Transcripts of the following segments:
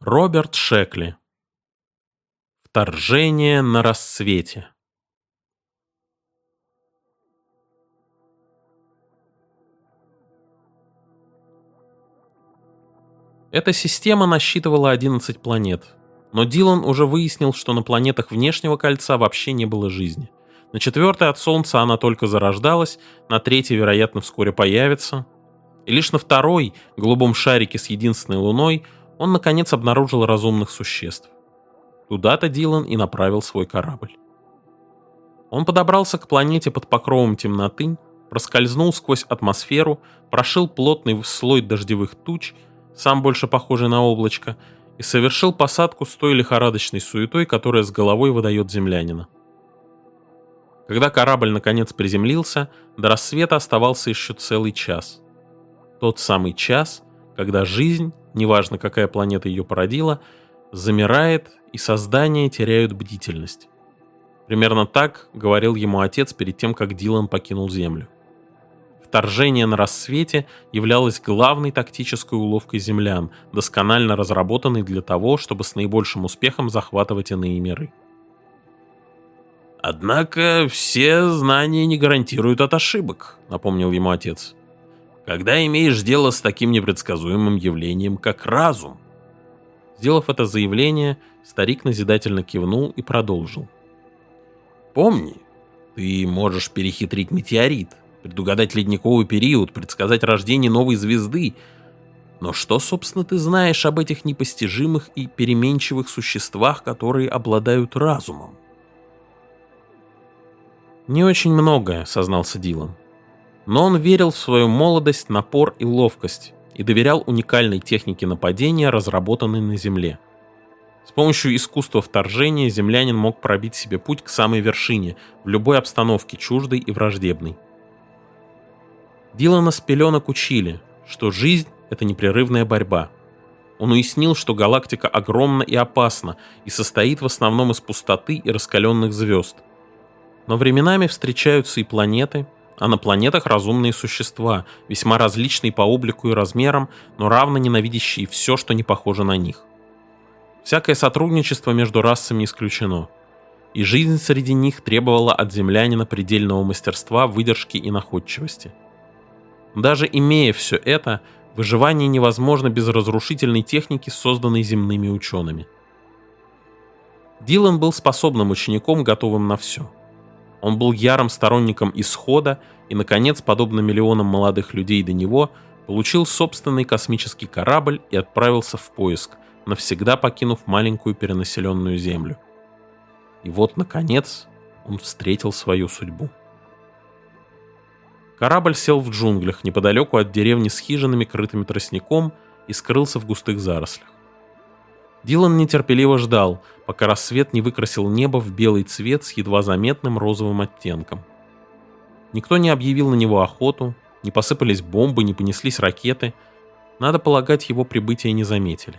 Роберт Шекли. Вторжение на рассвете. Эта система насчитывала 11 планет, но Дилан уже выяснил, что на планетах внешнего кольца вообще не было жизни. На 4-й от Солнца она только зарождалась, на 3-й, вероятно, вскоре появится. И лишь на 2-й, голубом шарике с единственной луной, он наконец обнаружил разумных существ. Туда-то Дилан и направил свой корабль. Он подобрался к планете под покровом темноты, проскользнул сквозь атмосферу, прошил плотный слой дождевых туч, сам больше похожий на облачко, и совершил посадку с той лихорадочной суетой, которая с головой выдает землянина. Когда корабль наконец приземлился, до рассвета оставался еще целый час. Тот самый час, когда жизнь, неважно какая планета ее породила, замирает и создания теряют бдительность. Примерно так говорил ему отец перед тем, как Дилан покинул Землю. Вторжение на рассвете являлось главной тактической уловкой землян, досконально разработанной для того, чтобы с наибольшим успехом захватывать иные миры. «Однако все знания не гарантируют от ошибок», — напомнил ему отец. «Когда имеешь дело с таким непредсказуемым явлением, как разум». Сделав это заявление, старик назидательно кивнул и продолжил. «Помни, ты можешь перехитрить метеорит, предугадать ледниковый период, предсказать рождение новой звезды. Но что, собственно, ты знаешь об этих непостижимых и переменчивых существах, которые обладают разумом?» «Не очень многое», — сознался Дилан. Но он верил в свою молодость, напор и ловкость и доверял уникальной технике нападения, разработанной на Земле. С помощью искусства вторжения землянин мог пробить себе путь к самой вершине, в любой обстановке, чуждой и враждебной. Дилана с пеленок учили, что жизнь — это непрерывная борьба. Он уяснил, что галактика огромна и опасна, и состоит в основном из пустоты и раскаленных звезд. Но временами встречаются и планеты, а на планетах разумные существа, весьма различные по облику и размерам, но равно ненавидящие все, что не похоже на них. Всякое сотрудничество между расами исключено, и жизнь среди них требовала от землянина предельного мастерства, выдержки и находчивости. Даже имея все это, выживание невозможно без разрушительной техники, созданной земными учеными. Дилан был способным учеником, готовым на все. Он был ярым сторонником исхода и, наконец, подобно миллионам молодых людей до него, получил собственный космический корабль и отправился в поиск, навсегда покинув маленькую перенаселенную Землю. И вот, наконец, он встретил свою судьбу. Корабль сел в джунглях, неподалеку от деревни с хижинами, крытыми тростником, и скрылся в густых зарослях. Дилан нетерпеливо ждал, пока рассвет не выкрасил небо в белый цвет с едва заметным розовым оттенком. Никто не объявил на него охоту, не посыпались бомбы, не понеслись ракеты. Надо полагать, его прибытие не заметили.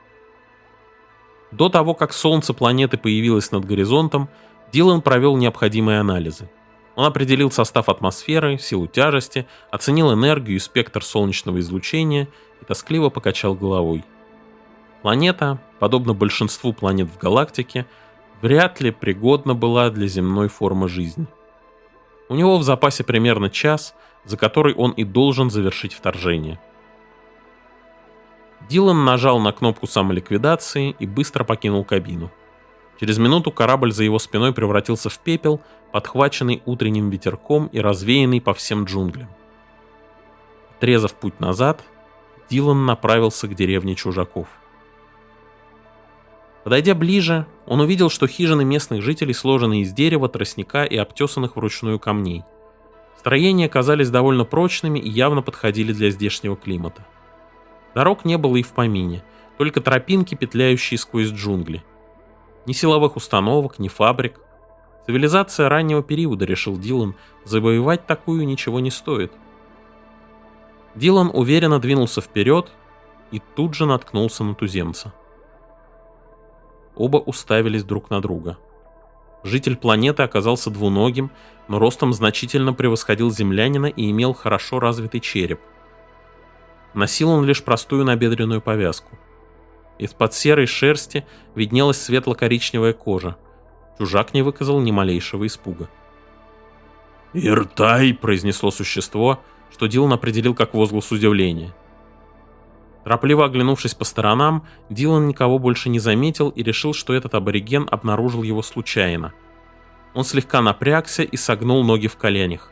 До того, как солнце планеты появилось над горизонтом, Дилан провел необходимые анализы. Он определил состав атмосферы, силу тяжести, оценил энергию и спектр солнечного излучения и тоскливо покачал головой. Планета, подобно большинству планет в галактике, вряд ли пригодна была для земной формы жизни. У него в запасе примерно час, за который он и должен завершить вторжение. Дилан нажал на кнопку самоликвидации и быстро покинул кабину. Через минуту корабль за его спиной превратился в пепел, подхваченный утренним ветерком и развеянный по всем джунглям. Отрезав путь назад, Дилан направился к деревне чужаков. Подойдя ближе, он увидел, что хижины местных жителей сложены из дерева, тростника и обтесанных вручную камней. Строения казались довольно прочными и явно подходили для здешнего климата. Дорог не было и в помине, только тропинки, петляющие сквозь джунгли. Ни силовых установок, ни фабрик. Цивилизация раннего периода, решил Дилан, завоевать такую ничего не стоит. Дилан уверенно двинулся вперед и тут же наткнулся на туземца. Оба уставились друг на друга. Житель планеты оказался двуногим, но ростом значительно превосходил землянина и имел хорошо развитый череп. Носил он лишь простую набедренную повязку. Из-под серой шерсти виднелась светло-коричневая кожа. Чужак не выказал ни малейшего испуга. «Иртай!» — произнесло существо, что Дилан определил как возглас удивления. Торопливо оглянувшись по сторонам, Дилан никого больше не заметил и решил, что этот абориген обнаружил его случайно. Он слегка напрягся и согнул ноги в коленях.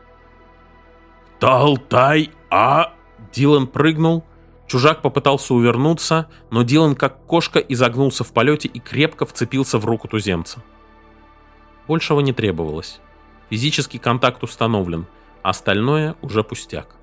«Талтай-а!» Дилан прыгнул. Чужак попытался увернуться, но Дилан, как кошка, изогнулся в полете и крепко вцепился в руку туземца. Большего не требовалось. Физический контакт установлен, а остальное уже пустяк.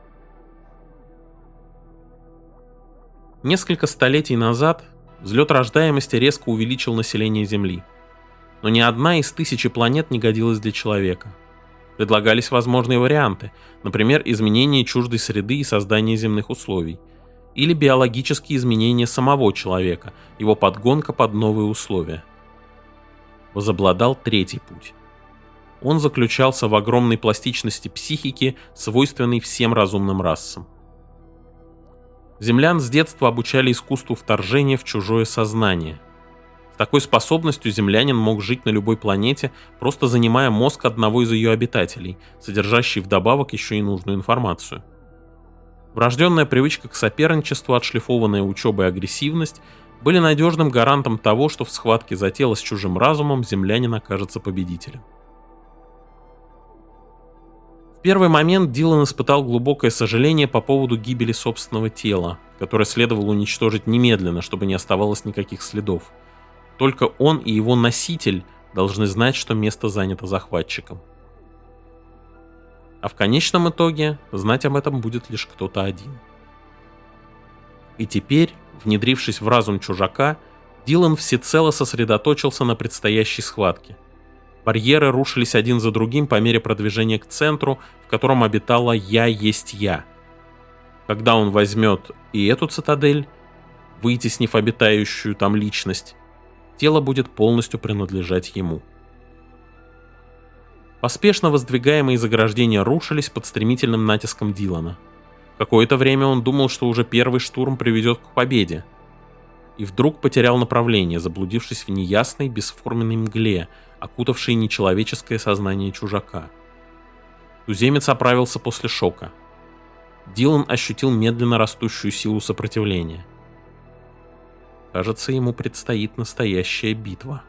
Несколько столетий назад взлет рождаемости резко увеличил население Земли. Но ни одна из 1000 планет не годилась для человека. Предлагались возможные варианты, например, изменение чуждой среды и создание земных условий, или биологические изменения самого человека, его подгонка под новые условия. Возобладал третий путь. Он заключался в огромной пластичности психики, свойственной всем разумным расам. Землян с детства обучали искусству вторжения в чужое сознание. С такой способностью землянин мог жить на любой планете, просто занимая мозг одного из ее обитателей, содержащий вдобавок еще и нужную информацию. Врожденная привычка к соперничеству, отшлифованная учебой агрессивность были надежным гарантом того, что в схватке за тело с чужим разумом землянин окажется победителем. В первый момент Дилан испытал глубокое сожаление по поводу гибели собственного тела, которое следовало уничтожить немедленно, чтобы не оставалось никаких следов. Только он и его носитель должны знать, что место занято захватчиком. А в конечном итоге знать об этом будет лишь кто-то один. И теперь, внедрившись в разум чужака, Дилан всецело сосредоточился на предстоящей схватке. Барьеры рушились один за другим по мере продвижения к центру, в котором обитала «Я есть я». Когда он возьмет и эту цитадель, вытеснив обитающую там личность, тело будет полностью принадлежать ему. Поспешно воздвигаемые заграждения рушились под стремительным натиском Дилана. Какое-то время он думал, что уже первый штурм приведет к победе. И вдруг потерял направление, заблудившись в неясной, бесформенной мгле, окутавшей нечеловеческое сознание чужака. Туземец оправился после шока. Дилан ощутил медленно растущую силу сопротивления. Кажется, ему предстоит настоящая битва.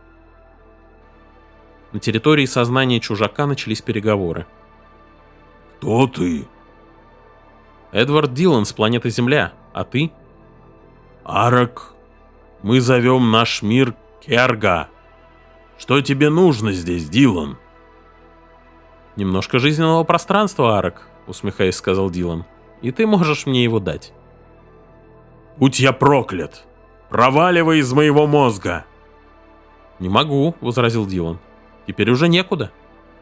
На территории сознания чужака начались переговоры. «Кто ты?» «Эдвард Дилан с планеты Земля, а ты?» «Арак. Мы зовем наш мир Керга. Что тебе нужно здесь, Дилан?» «Немножко жизненного пространства, Арак», — усмехаясь, сказал Дилан. «И ты можешь мне его дать». «Будь я проклят! Проваливай из моего мозга!» «Не могу», — возразил Дилан. «Теперь уже некуда».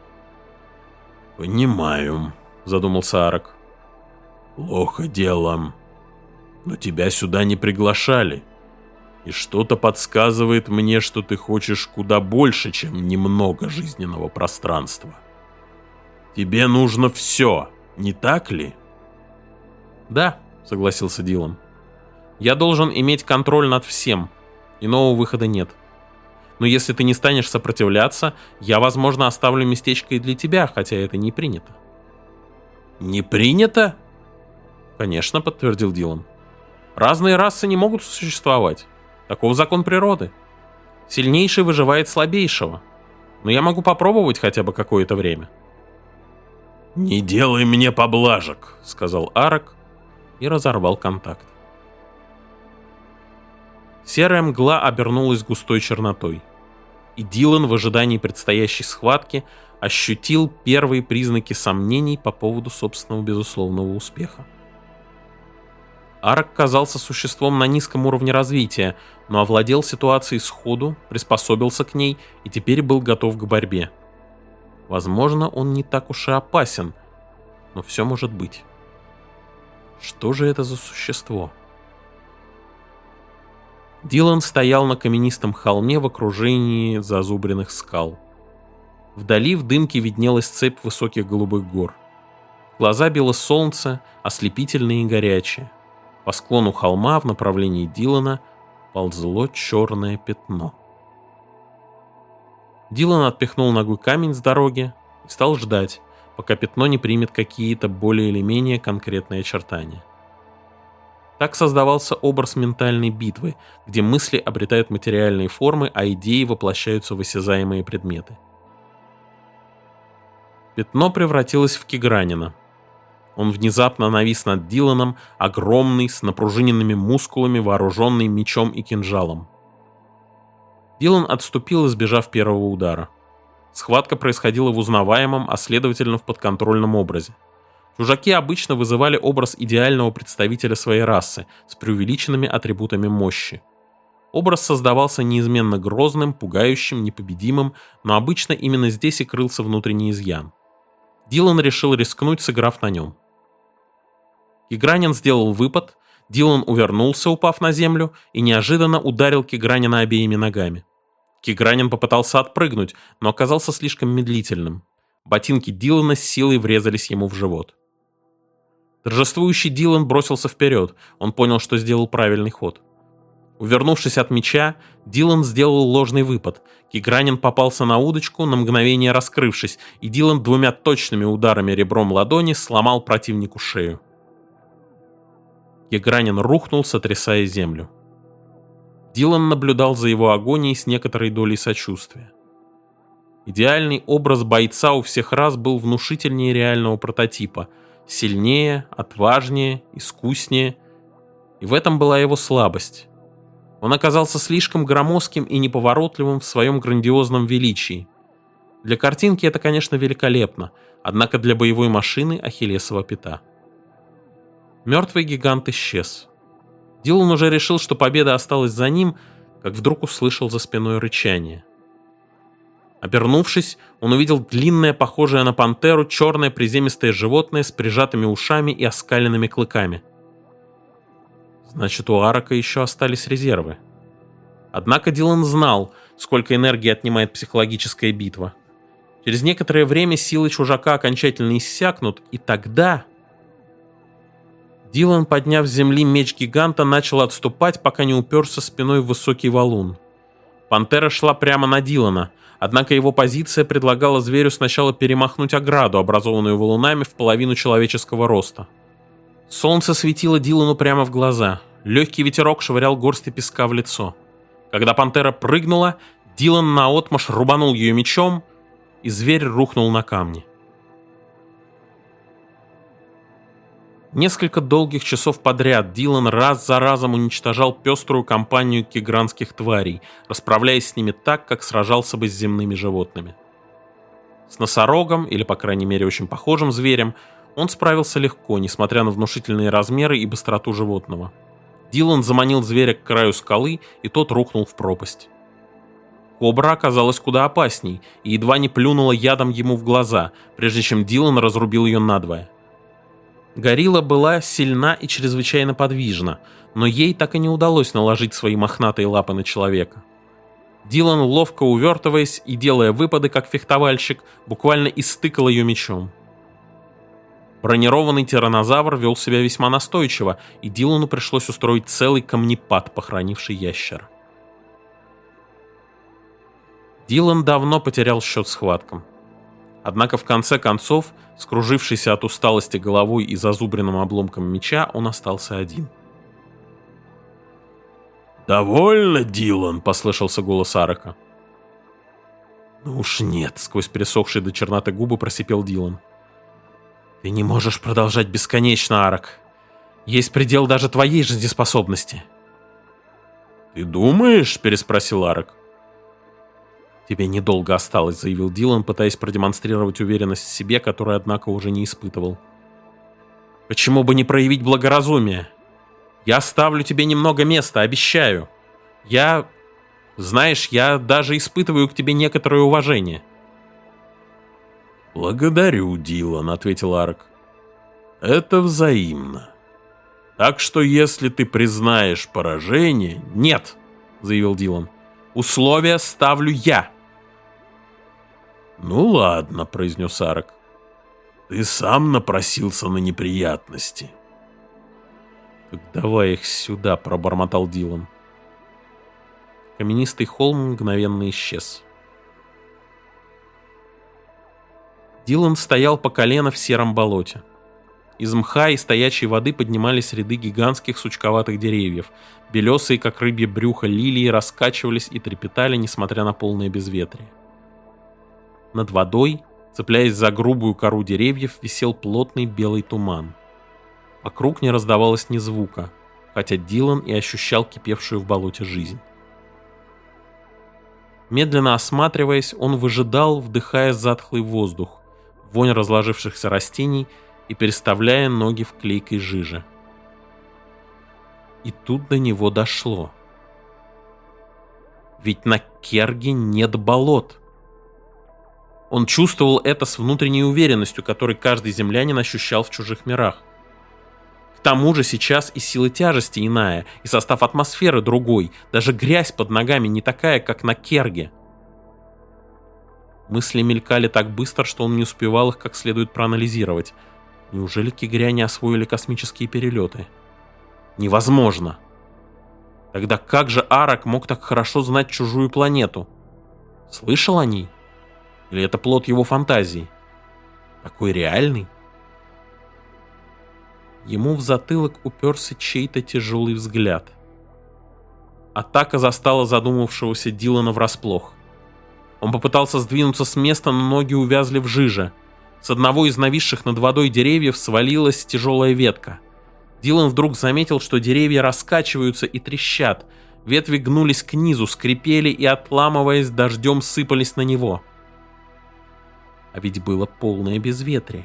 «Понимаю», — задумался Арак. «Плохо дело. Но тебя сюда не приглашали. И что-то подсказывает мне, что ты хочешь куда больше, чем немного жизненного пространства. Тебе нужно все, не так ли?» «Да», — согласился Дилан. «Я должен иметь контроль над всем. Иного выхода нет. Но если ты не станешь сопротивляться, я, возможно, оставлю местечко и для тебя, хотя это не принято». «Не принято?» «Конечно», — подтвердил Дилан. «Разные расы не могут существовать. Таков закон природы. Сильнейший выживает слабейшего. Но я могу попробовать хотя бы какое-то время». «Не делай мне поблажек», — сказал Арак и разорвал контакт. Серая мгла обернулась густой чернотой, и Дилан в ожидании предстоящей схватки ощутил первые признаки сомнений по поводу собственного безусловного успеха. Арак казался существом на низком уровне развития, но овладел ситуацией сходу, приспособился к ней и теперь был готов к борьбе. Возможно, он не так уж и опасен, но все может быть. Что же это за существо? Дилан стоял на каменистом холме в окружении зазубренных скал. Вдали в дымке виднелась цепь высоких голубых гор. Глаза било солнце, ослепительные и горячие. По склону холма в направлении Дилана ползло черное пятно. Дилан отпихнул ногой камень с дороги и стал ждать, пока пятно не примет какие-то более или менее конкретные очертания. Так создавался образ ментальной битвы, где мысли обретают материальные формы, а идеи воплощаются в осязаемые предметы. Пятно превратилось в Кигранина. Он внезапно навис над Диланом, огромный, с напружиненными мускулами, вооруженный мечом и кинжалом. Дилан отступил, избежав первого удара. Схватка происходила в узнаваемом, а следовательно в подконтрольном образе. Чужаки обычно вызывали образ идеального представителя своей расы с преувеличенными атрибутами мощи. Образ создавался неизменно грозным, пугающим, непобедимым, но обычно именно здесь и крылся внутренний изъян. Дилан решил рискнуть, сыграв на нем. Кигранин сделал выпад, Дилан увернулся, упав на землю, и неожиданно ударил Кигранина обеими ногами. Кигранин попытался отпрыгнуть, но оказался слишком медлительным. Ботинки Дилана с силой врезались ему в живот. Торжествующий Дилан бросился вперед, он понял, что сделал правильный ход. Увернувшись от меча, Дилан сделал ложный выпад. Кигранин попался на удочку, на мгновение раскрывшись, и Дилан двумя точными ударами ребром ладони сломал противнику шею. Кигранин рухнул, сотрясая землю. Дилан наблюдал за его агонией с некоторой долей сочувствия. Идеальный образ бойца у всех рас был внушительнее реального прототипа, сильнее, отважнее, искуснее, и в этом была его слабость. Он оказался слишком громоздким и неповоротливым в своем грандиозном величии. Для картинки это, конечно, великолепно, однако для боевой машины ахиллесова пята. Мертвый гигант исчез. Дилан уже решил, что победа осталась за ним, как вдруг услышал за спиной рычание. Обернувшись, он увидел длинное, похожее на пантеру, черное приземистое животное с прижатыми ушами и оскаленными клыками. Значит, у Арака еще остались резервы. Однако Дилан знал, сколько энергии отнимает психологическая битва. Через некоторое время силы чужака окончательно иссякнут, и тогда... Дилан, подняв с земли меч гиганта, начал отступать, пока не уперся спиной в высокий валун. Пантера шла прямо на Дилана, однако его позиция предлагала зверю сначала перемахнуть ограду, образованную валунами в половину человеческого роста. Солнце светило Дилану прямо в глаза, легкий ветерок швырял горсти песка в лицо. Когда пантера прыгнула, Дилан наотмашь рубанул ее мечом, и зверь рухнул на камни. Несколько долгих часов подряд Дилан раз за разом уничтожал пеструю компанию кигранских тварей, расправляясь с ними так, как сражался бы с земными животными. С носорогом, или по крайней мере очень похожим зверем, он справился легко, несмотря на внушительные размеры и быстроту животного. Дилан заманил зверя к краю скалы, и тот рухнул в пропасть. Кобра оказалась куда опасней и едва не плюнула ядом ему в глаза, прежде чем Дилан разрубил ее надвое. Горилла была сильна и чрезвычайно подвижна, но ей так и не удалось наложить свои мохнатые лапы на человека. Дилан, ловко увертываясь и делая выпады, как фехтовальщик, буквально истыкал ее мечом. Бронированный тираннозавр вел себя весьма настойчиво, и Дилану пришлось устроить целый камнепад, похоронивший ящера. Дилан давно потерял счет схваткам. Однако в конце концов, скружившийся от усталости головой и зазубренным обломком меча, он остался один. «Довольно, Дилан!» — послышался голос Арака. «Ну уж нет!» — сквозь пересохшие до черноты губы просипел Дилан. «Ты не можешь продолжать бесконечно, Арак. Есть предел даже твоей жизнеспособности». «Ты думаешь?» — переспросил Арак. «Тебе недолго осталось», — заявил Дилан, пытаясь продемонстрировать уверенность в себе, которую, однако, уже не испытывал. «Почему бы не проявить благоразумие? Я оставлю тебе немного места, обещаю. Знаешь, я даже испытываю к тебе некоторое уважение». «Благодарю, Дилан», — ответил Арак. «Это взаимно. Так что если ты признаешь поражение...» «Нет», — заявил Дилан. «Условия ставлю я». «Ну ладно», — произнес Арак. «Ты сам напросился на неприятности». «Так давай их сюда», — пробормотал Дилан. Каменистый холм мгновенно исчез. Дилан стоял по колено в сером болоте. Из мха и стоячей воды поднимались ряды гигантских сучковатых деревьев. Белесые, как рыбье брюхо, лилии раскачивались и трепетали, несмотря на полное безветрие. Над водой, цепляясь за грубую кору деревьев, висел плотный белый туман. Вокруг не раздавалось ни звука, хотя Дилан и ощущал кипевшую в болоте жизнь. Медленно осматриваясь, он выжидал, вдыхая затхлый воздух, вонь разложившихся растений и переставляя ноги в клейкой жиже. И тут до него дошло. Ведь на Керге нет болот. Он чувствовал это с внутренней уверенностью, которой каждый землянин ощущал в чужих мирах. К тому же сейчас и сила тяжести иная, и состав атмосферы другой, даже грязь под ногами не такая, как на Керге. Мысли мелькали так быстро, что он не успевал их как следует проанализировать. Неужели кигряне освоили космические перелеты? Невозможно. Тогда как же Арак мог так хорошо знать чужую планету? Слышал о ней? Или это плод его фантазии? Такой реальный? Ему в затылок уперся чей-то тяжелый взгляд. Атака застала задумавшегося Дилана врасплох. Он попытался сдвинуться с места, но ноги увязли в жиже. С одного из нависших над водой деревьев свалилась тяжелая ветка. Дилан вдруг заметил, что деревья раскачиваются и трещат. Ветви гнулись к низу, скрипели и, отламываясь, дождем сыпались на него. А ведь было полное безветрие.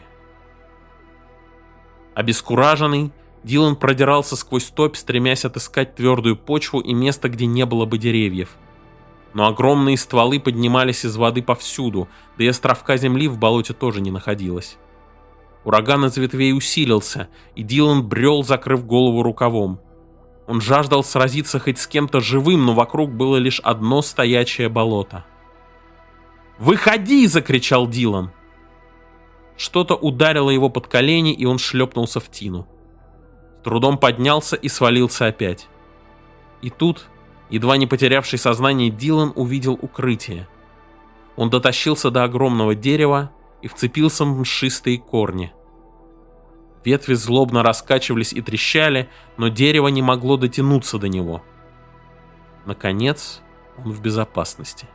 Обескураженный, Дилан продирался сквозь топь, стремясь отыскать твердую почву и место, где не было бы деревьев. Но огромные стволы поднимались из воды повсюду, да и островка земли в болоте тоже не находилось. Ураган из ветвей усилился, и Дилан брел, закрыв голову рукавом. Он жаждал сразиться хоть с кем-то живым, но вокруг было лишь одно стоячее болото. «Выходи!» — закричал Дилан. Что-то ударило его под колени, и он шлепнулся в тину. С трудом поднялся и свалился опять. И тут, едва не потерявший сознание, Дилан увидел укрытие. Он дотащился до огромного дерева и вцепился в мшистые корни. Ветви злобно раскачивались и трещали, но дерево не могло дотянуться до него. Наконец, он в безопасности.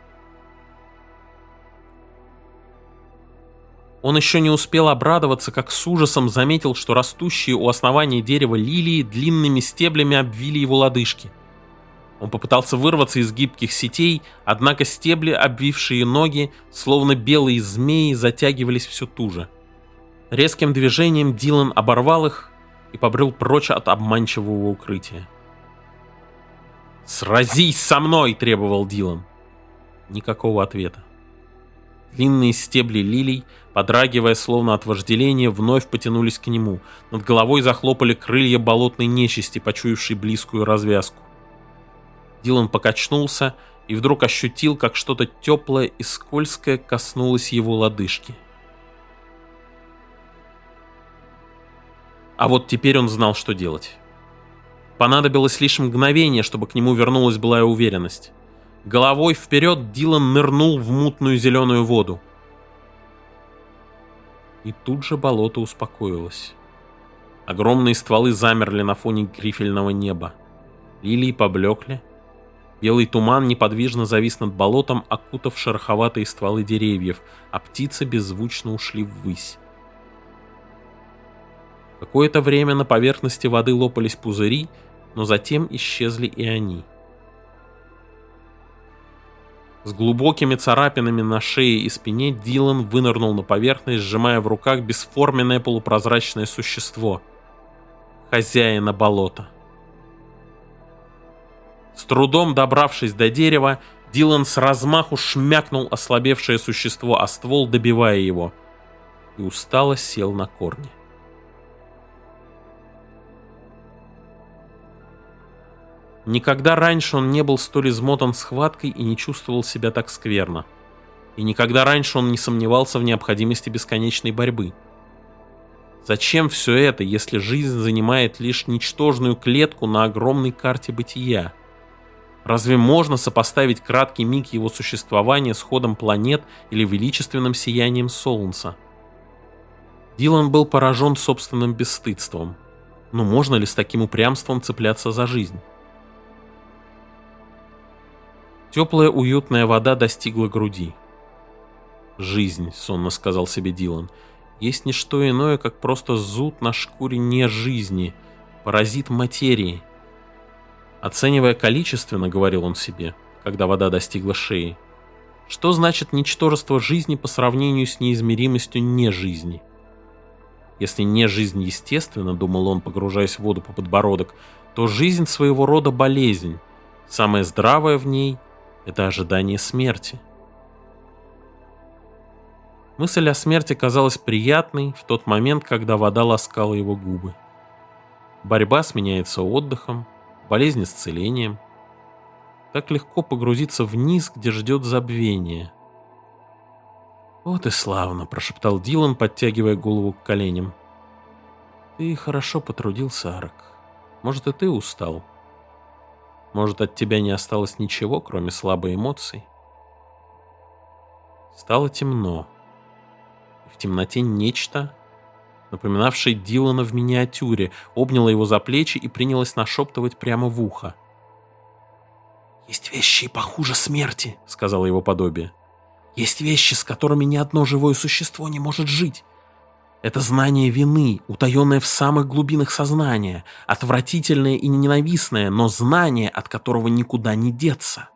Он еще не успел обрадоваться, как с ужасом заметил, что растущие у основания дерева лилии длинными стеблями обвили его лодыжки. Он попытался вырваться из гибких сетей, однако стебли, обвившие ноги, словно белые змеи, затягивались все туже. Резким движением Дилан оборвал их и побрел прочь от обманчивого укрытия. «Сразись со мной!» — требовал Дилан. Никакого ответа. Длинные стебли лилий, подрагивая словно от вожделения, вновь потянулись к нему. Над головой захлопали крылья болотной нечисти, почуявшей близкую развязку. Дилан покачнулся и вдруг ощутил, как что-то теплое и скользкое коснулось его лодыжки. А вот теперь он знал, что делать. Понадобилось лишь мгновение, чтобы к нему вернулась былая уверенность. Головой вперед Дилан нырнул в мутную зеленую воду. И тут же болото успокоилось. Огромные стволы замерли на фоне грифельного неба. Лилии поблекли. Белый туман неподвижно завис над болотом, окутав шероховатые стволы деревьев, а птицы беззвучно ушли ввысь. Какое-то время на поверхности воды лопались пузыри, но затем исчезли и они. С глубокими царапинами на шее и спине Дилан вынырнул на поверхность, сжимая в руках бесформенное полупрозрачное существо — хозяина болота. С трудом добравшись до дерева, Дилан с размаху шмякнул ослабевшее существо о ствол, добивая его, и устало сел на корни. Никогда раньше он не был столь измотан схваткой и не чувствовал себя так скверно. И никогда раньше он не сомневался в необходимости бесконечной борьбы. Зачем все это, если жизнь занимает лишь ничтожную клетку на огромной карте бытия? Разве можно сопоставить краткий миг его существования с ходом планет или величественным сиянием Солнца? Дилан был поражен собственным бесстыдством. Но можно ли с таким упрямством цепляться за жизнь? Теплая уютная вода достигла груди. «Жизнь», — сонно сказал себе Дилан, — «есть не что иное, как просто зуд на шкуре не жизни, паразит материи». Оценивая количественно, говорил он себе, когда вода достигла шеи, что значит ничтожество жизни по сравнению с неизмеримостью нежизни? Если не жизнь естественно, думал он, погружаясь в воду по подбородок, то жизнь своего рода болезнь. Самое здравое в ней — это ожидание смерти. Мысль о смерти казалась приятной в тот момент, когда вода ласкала его губы. Борьба сменяется отдыхом, болезнь исцелением. Так легко погрузиться вниз, где ждет забвение. «Вот и славно», — прошептал Дилан, подтягивая голову к коленям. «Ты хорошо потрудился, Арок. Может, и ты устал? Может, от тебя не осталось ничего, кроме слабой эмоций?» Стало темно. И в темноте нечто, напоминавшее Дилана в миниатюре, обняло его за плечи и принялось нашептывать прямо в ухо. «Есть вещи и похуже смерти», — сказала его подобие. «Есть вещи, с которыми ни одно живое существо не может жить. Это знание вины, утаенное в самых глубинах сознания, отвратительное и ненавистное, но знание, от которого никуда не деться.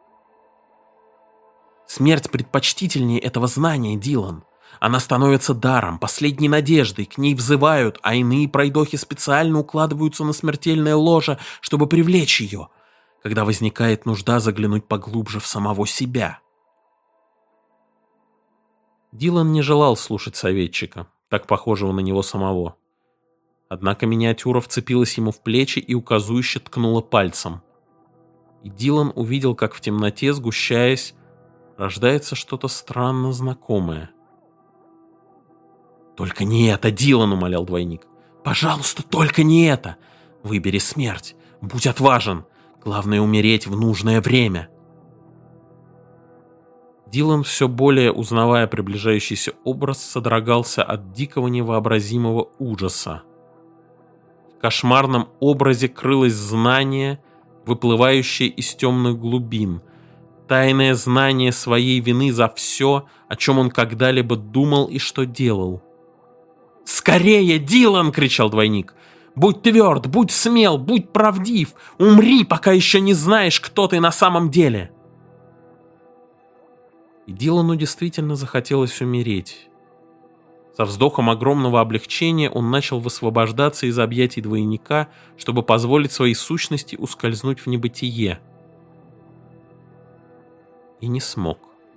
Смерть предпочтительнее этого знания, Дилан. Она становится даром, последней надеждой, к ней взывают, а иные пройдохи специально укладываются на смертельное ложе, чтобы привлечь ее, когда возникает нужда заглянуть поглубже в самого себя». Дилан не желал слушать советчика, так похожего на него самого. Однако миниатюра вцепилась ему в плечи и указующе ткнула пальцем. И Дилан увидел, как в темноте, сгущаясь, рождается что-то странно знакомое. «Только не это, Дилан!» — умолял двойник. «Пожалуйста, только не это! Выбери смерть, будь отважен, главное умереть в нужное время!» Дилан, все более узнавая приближающийся образ, содрогался от дикого невообразимого ужаса. В кошмарном образе крылось знание, выплывающее из темных глубин, тайное знание своей вины за все, о чем он когда-либо думал и что делал. «Скорее, Дилан!» — кричал двойник. «Будь тверд, будь смел, будь правдив! Умри, пока еще не знаешь, кто ты на самом деле!» И Дилану действительно захотелось умереть. Со вздохом огромного облегчения он начал высвобождаться из объятий двойника, чтобы позволить своей сущности ускользнуть в небытие. И не смог.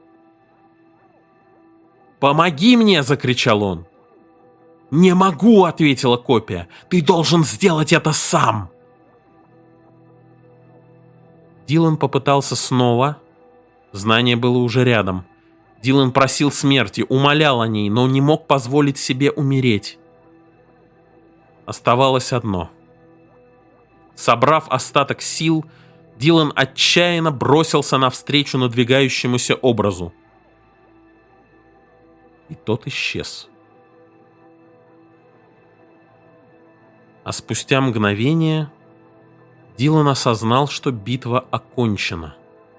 «Помоги мне!» — закричал он. «Не могу!» — ответила копия. «Ты должен сделать это сам!» Дилан попытался снова. Знание было уже рядом. Дилан просил смерти, умолял о ней, но не мог позволить себе умереть. Оставалось одно. Собрав остаток сил, Дилан отчаянно бросился навстречу надвигающемуся образу. И тот исчез. А спустя мгновение Дилан осознал, что битва окончена.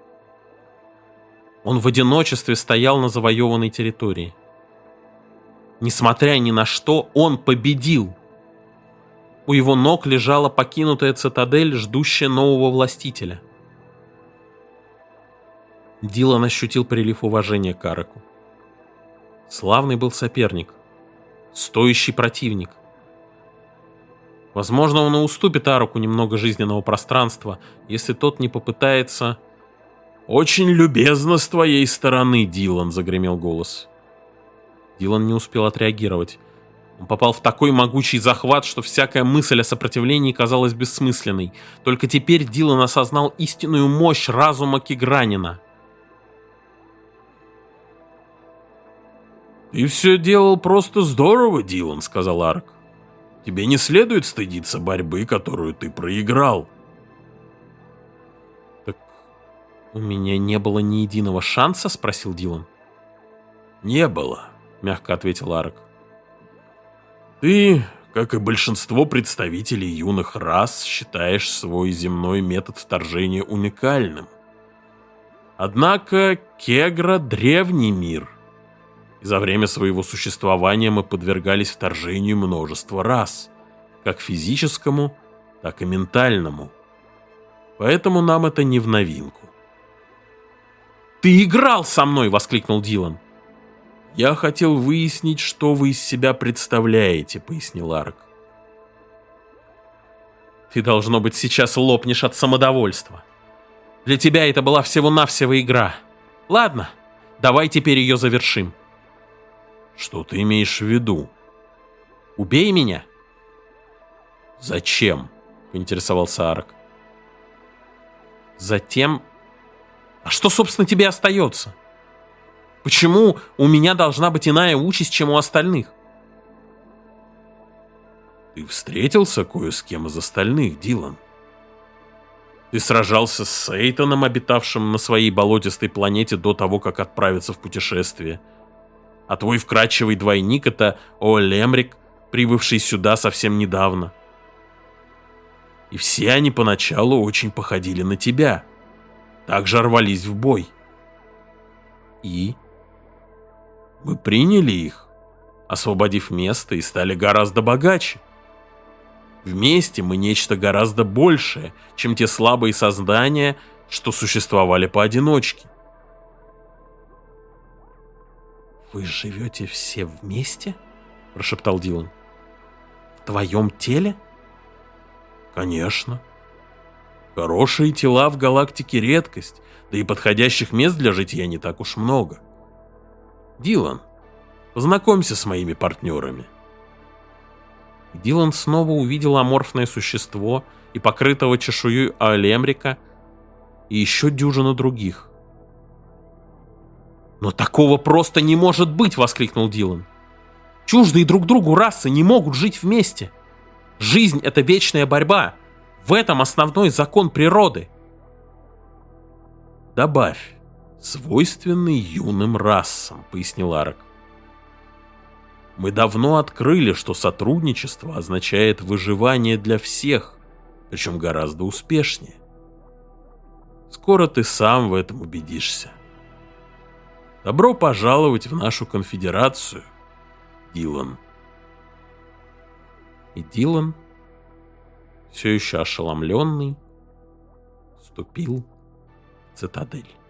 Он в одиночестве стоял на завоеванной территории. Несмотря ни на что, он победил. У его ног лежала покинутая цитадель, ждущая нового властителя. Дилан ощутил прилив уважения к Араку. Славный был соперник, стоящий противник. Возможно, он и уступит Араку немного жизненного пространства, если тот не попытается... «Очень любезно с твоей стороны, Дилан», — загремел голос. Дилан не успел отреагировать. Он попал в такой могучий захват, что всякая мысль о сопротивлении казалась бессмысленной. Только теперь Дилан осознал истинную мощь разума Кигранина. «Ты все делал просто здорово, Дилан», — сказал Арк. «Тебе не следует стыдиться борьбы, которую ты проиграл». «У меня не было ни единого шанса?» — спросил Дилан. «Не было», — мягко ответил Арок. «Ты, как и большинство представителей юных рас, считаешь свой земной метод вторжения уникальным. Однако Кегра — древний мир, и за время своего существования мы подвергались вторжению множества рас, как физическому, так и ментальному. Поэтому нам это не в новинку». «Ты играл со мной!» — воскликнул Дилан. «Я хотел выяснить, что вы из себя представляете», — пояснил Арк. «Ты, должно быть, сейчас лопнешь от самодовольства. Для тебя это была всего-навсего игра. Ладно, давай теперь ее завершим». «Что ты имеешь в виду?» «Убей меня». «Зачем?» — поинтересовался Арк. «Затем... А что, собственно, тебе остается? Почему у меня должна быть иная участь, чем у остальных?» «Ты встретился кое с кем из остальных, Дилан. Ты сражался с Сейтаном, обитавшим на своей болотистой планете до того, как отправиться в путешествие. А твой вкрадчивый двойник — это О'Лемрик, прибывший сюда совсем недавно. И все они поначалу очень походили на тебя. Также рвались в бой. И мы приняли их, освободив место, и стали гораздо богаче. Вместе мы нечто гораздо большее, чем те слабые создания, что существовали поодиночке». «Вы живете все вместе?» — прошептал Дилан. «В твоем теле?» «Конечно. Хорошие тела в галактике редкость, да и подходящих мест для житья не так уж много. Дилан, познакомься с моими партнерами». Дилан снова увидел аморфное существо и покрытого чешуей О'Лемрика, и еще дюжину других. «Но такого просто не может быть!» — воскликнул Дилан. «Чуждые друг другу расы не могут жить вместе. Жизнь — это вечная борьба. В этом основной закон природы». «Добавь, свойственный юным расам», — пояснил Арок. «Мы давно открыли, что сотрудничество означает выживание для всех, причем гораздо успешнее. Скоро ты сам в этом убедишься. Добро пожаловать в нашу конфедерацию, Дилан». И Дилан, все еще ошеломленный, вступил в цитадель.